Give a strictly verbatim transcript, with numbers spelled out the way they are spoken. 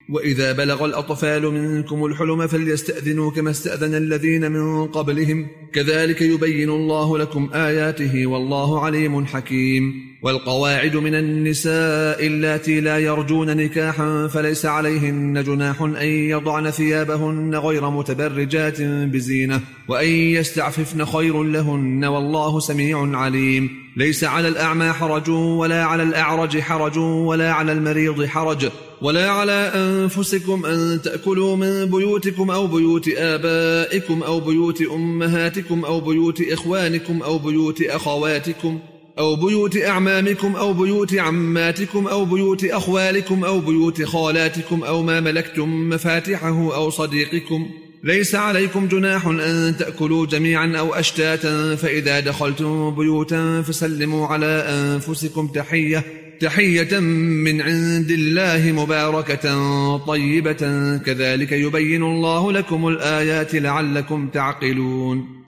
وإذا بلغ الأطفال منكم الحلم فليستأذنوا كما استأذن الذين من قبلهم كذلك يبين الله لكم آياته والله عليم حكيم. والقواعد من النساء اللاتي لا يرجون نكاحا فليس عليهن جناح أن يضعن ثيابهن غير متبرجات بزينة وأن يستعففن خير لهن والله سميع عليم. ليس على الأعمى حرج ولا على الأعرج حرج ولا على المريض حرج ولا على أنفسكم أن تأكلوا من بيوتكم أو بيوت آبائكم أو بيوت أمهاتكم أو بيوت إخوانكم أو بيوت أخواتكم أو بيوت أعمامكم أو بيوت عماتكم أو بيوت أخوالكم أو بيوت خالاتكم أو ما ملكتم مفاتحه أو صديقكم. ليس عليكم جناح أن تأكلوا جميعا أو أشتاتا فإذا دخلتم بيوتا فسلموا على أنفسكم تحية تحية من عند الله مباركة طيبة كذلك يبين الله لكم الآيات لعلكم تعقلون.